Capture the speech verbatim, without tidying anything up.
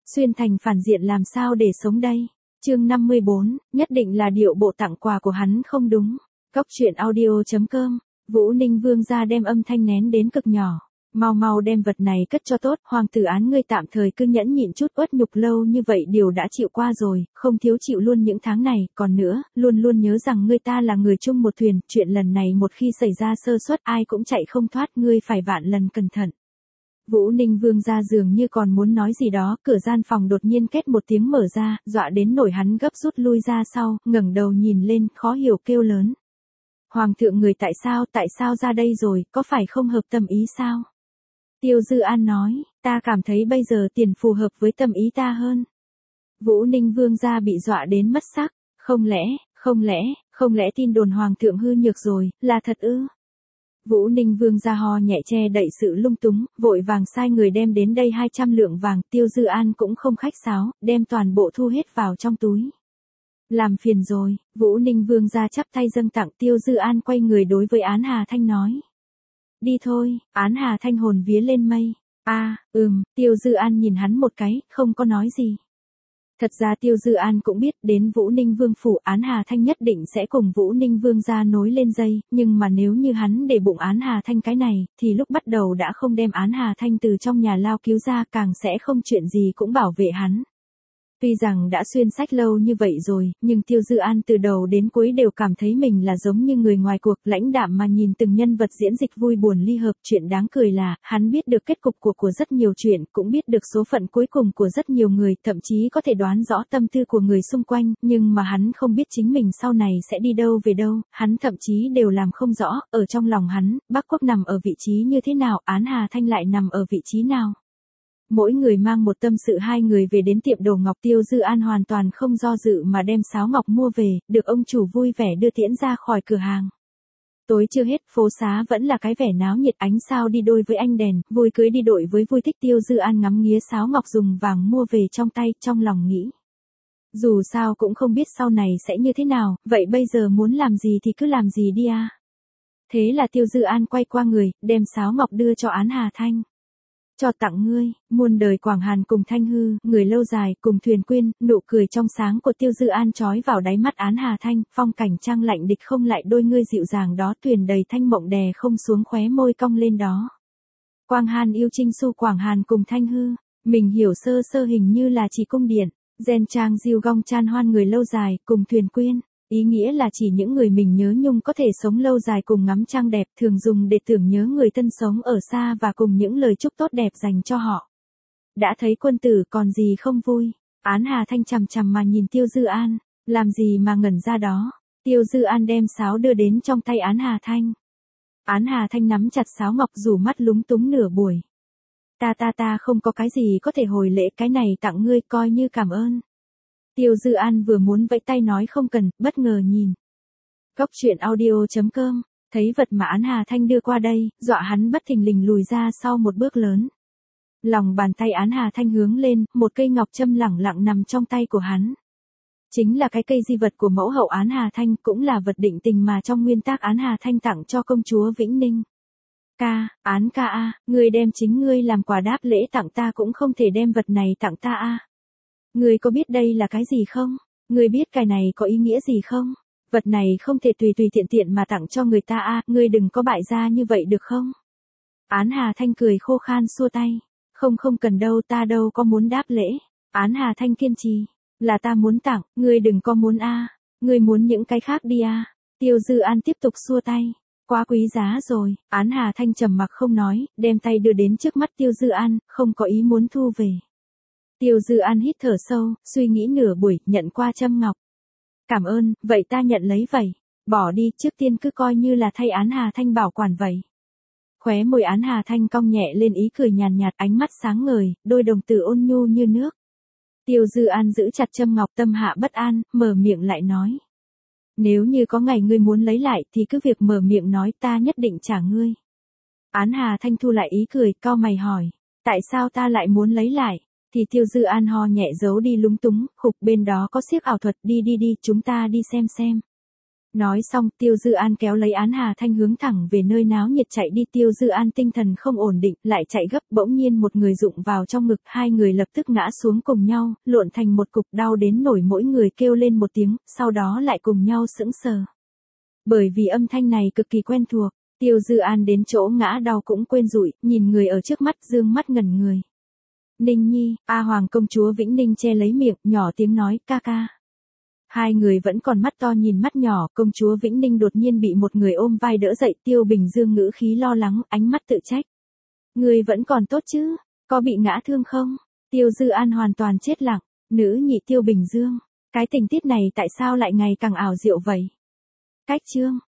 Xuyên thành phản diện làm sao để sống đây? Chương năm mươi bốn, nhất định là điệu bộ tặng quà của hắn không đúng. Cốc truyện audio chấm com, Vũ Ninh Vương gia đem âm thanh nén đến cực nhỏ. Mau mau đem vật này cất cho tốt, hoàng tử Án ngươi tạm thời cứ nhẫn nhịn chút, uất nhục lâu như vậy điều đã chịu qua rồi, không thiếu chịu luôn những tháng này, còn nữa, luôn luôn nhớ rằng ngươi ta là người chung một thuyền, chuyện lần này một khi xảy ra sơ suất ai cũng chạy không thoát, ngươi phải vạn lần cẩn thận. Vũ Ninh Vương gia dường như còn muốn nói gì đó, cửa gian phòng đột nhiên két một tiếng mở ra, dọa đến nổi hắn gấp rút lui ra sau, ngẩng đầu nhìn lên, khó hiểu kêu lớn. Hoàng thượng người tại sao, tại sao ra đây rồi, có phải không hợp tâm ý sao? Tiêu Dư An nói, ta cảm thấy bây giờ tiền phù hợp với tâm ý ta hơn. Vũ Ninh Vương gia bị dọa đến mất sắc, không lẽ, không lẽ, không lẽ tin đồn hoàng thượng hư nhược rồi, là thật ư? Vũ Ninh Vương gia ho nhẹ che đậy sự lung túng, vội vàng sai người đem đến đây hai trăm lượng vàng, Tiêu Dư An cũng không khách sáo, đem toàn bộ thu hết vào trong túi. Làm phiền rồi, Vũ Ninh Vương gia chắp tay dâng tặng, Tiêu Dư An quay người đối với Án Hà Thanh nói. Đi thôi, Án Hà Thanh hồn vía lên mây. A, à, ừm, Tiêu Dư An nhìn hắn một cái, không có nói gì. Thật ra Tiêu Dư An cũng biết đến Vũ Ninh Vương phủ, Án Hà Thanh nhất định sẽ cùng Vũ Ninh Vương gia nối lên dây, nhưng mà nếu như hắn để bụng Án Hà Thanh cái này, thì lúc bắt đầu đã không đem Án Hà Thanh từ trong nhà lao cứu ra, càng sẽ không chuyện gì cũng bảo vệ hắn. Tuy rằng đã xuyên sách lâu như vậy rồi, nhưng Tiêu Dư An từ đầu đến cuối đều cảm thấy mình là giống như người ngoài cuộc, lãnh đạm mà nhìn từng nhân vật diễn dịch vui buồn ly hợp. Chuyện đáng cười là, hắn biết được kết cục của của rất nhiều chuyện, cũng biết được số phận cuối cùng của rất nhiều người, thậm chí có thể đoán rõ tâm tư của người xung quanh, nhưng mà hắn không biết chính mình sau này sẽ đi đâu về đâu, hắn thậm chí đều làm không rõ, ở trong lòng hắn, Bắc Quốc nằm ở vị trí như thế nào, Án Hà Thanh lại nằm ở vị trí nào. Mỗi người mang một tâm sự, hai người về đến tiệm đồ ngọc, Tiêu Dư An hoàn toàn không do dự mà đem sáo ngọc mua về, được ông chủ vui vẻ đưa tiễn ra khỏi cửa hàng. Tối chưa hết, phố xá vẫn là cái vẻ náo nhiệt, ánh sao đi đôi với ánh đèn, vui cưới đi đội với vui thích. Tiêu Dư An ngắm nghía sáo ngọc dùng vàng mua về trong tay, trong lòng nghĩ. Dù sao cũng không biết sau này sẽ như thế nào, vậy bây giờ muốn làm gì thì cứ làm gì đi à. Thế là Tiêu Dư An quay qua người, đem sáo ngọc đưa cho Án Hà Thanh. Cho tặng ngươi, muôn đời Quảng Hàn cùng Thanh Hư, người lâu dài, cùng Thuyền Quyên. Nụ cười trong sáng của Tiêu Dư An chói vào đáy mắt Án Hà Thanh, phong cảnh trang lạnh địch không lại, đôi ngươi dịu dàng đó, thuyền đầy thanh mộng đè không xuống, khóe môi cong lên đó. Quang Hàn yêu Trinh Xu, Quảng Hàn cùng Thanh Hư, mình hiểu sơ sơ hình như là chỉ cung điện. Gen Trang Diêu Gong Chan Hoan, người lâu dài, cùng Thuyền Quyên. Ý nghĩa là chỉ những người mình nhớ nhung có thể sống lâu dài cùng ngắm trăng đẹp, thường dùng để tưởng nhớ người thân sống ở xa và cùng những lời chúc tốt đẹp dành cho họ. Đã thấy quân tử còn gì không vui. Án Hà Thanh chằm chằm mà nhìn Tiêu Dư An, làm gì mà ngẩn ra đó. Tiêu Dư An đem sáo đưa đến trong tay Án Hà Thanh. Án Hà Thanh nắm chặt sáo ngọc, rủ mắt lúng túng nửa buổi. Ta ta ta không có cái gì có thể hồi lễ, cái này tặng ngươi coi như cảm ơn. Tiêu Dư An vừa muốn vẫy tay nói không cần, bất ngờ nhìn. Cốc truyện audio chấm com, thấy vật mà Án Hà Thanh đưa qua đây, dọa hắn bất thình lình lùi ra sau một bước lớn. Lòng bàn tay Án Hà Thanh hướng lên, một cây ngọc châm lẳng lặng nằm trong tay của hắn. Chính là cái cây di vật của mẫu hậu Án Hà Thanh, cũng là vật định tình mà trong nguyên tác Án Hà Thanh tặng cho công chúa Vĩnh Ninh. Ca, Án ca a, ngươi đem chính ngươi làm quà đáp lễ tặng ta, cũng không thể đem vật này tặng ta a. Ngươi có biết đây là cái gì không? Ngươi biết cái này có ý nghĩa gì không? Vật này không thể tùy tùy tiện tiện mà tặng cho người ta a, ngươi đừng có bại gia như vậy được không? Án Hà Thanh cười khô khan xua tay. Không không cần đâu, ta đâu có muốn đáp lễ. Án Hà Thanh kiên trì. Là ta muốn tặng, ngươi đừng có muốn a. Ngươi muốn những cái khác đi a. Tiêu Dư An tiếp tục xua tay. Quá quý giá rồi. Án Hà Thanh trầm mặc không nói, đem tay đưa đến trước mắt Tiêu Dư An, không có ý muốn thu về. Tiêu Dư An hít thở sâu, suy nghĩ nửa buổi, nhận qua châm ngọc. Cảm ơn, vậy ta nhận lấy vậy. Bỏ đi, trước tiên cứ coi như là thay Án Hà Thanh bảo quản vậy. Khóe môi Án Hà Thanh cong nhẹ lên ý cười nhàn nhạt, ánh mắt sáng ngời, đôi đồng tử ôn nhu như nước. Tiêu Dư An giữ chặt châm ngọc, tâm hạ bất an, mở miệng lại nói. Nếu như có ngày ngươi muốn lấy lại thì cứ việc mở miệng nói, ta nhất định trả ngươi. Án Hà Thanh thu lại ý cười, cau mày hỏi. Tại sao ta lại muốn lấy lại? Thì Tiêu Dư An ho nhẹ giấu đi lúng túng, khục, bên đó có xiếc ảo thuật, đi đi đi, chúng ta đi xem xem. Nói xong, Tiêu Dư An kéo lấy Án Hà Thanh hướng thẳng về nơi náo nhiệt chạy đi. Tiêu Dư An tinh thần không ổn định, lại chạy gấp, bỗng nhiên một người rụng vào trong ngực, hai người lập tức ngã xuống cùng nhau, lộn thành một cục, đau đến nổi mỗi người kêu lên một tiếng, sau đó lại cùng nhau sững sờ. Bởi vì âm thanh này cực kỳ quen thuộc, Tiêu Dư An đến chỗ ngã đau cũng quên rụi, nhìn người ở trước mắt, dương mắt ngẩn người. Ninh Nhi, A Hoàng công chúa Vĩnh Ninh che lấy miệng, nhỏ tiếng nói, ca ca. Hai người vẫn còn mắt to nhìn mắt nhỏ, công chúa Vĩnh Ninh đột nhiên bị một người ôm vai đỡ dậy. Tiêu Bình Dương ngữ khí lo lắng, ánh mắt tự trách. Người vẫn còn tốt chứ, có bị ngã thương không? Tiêu Dư An hoàn toàn chết lặng, nữ nhị Tiêu Bình Dương. Cái tình tiết này tại sao lại ngày càng ảo diệu vậy? Cách chương.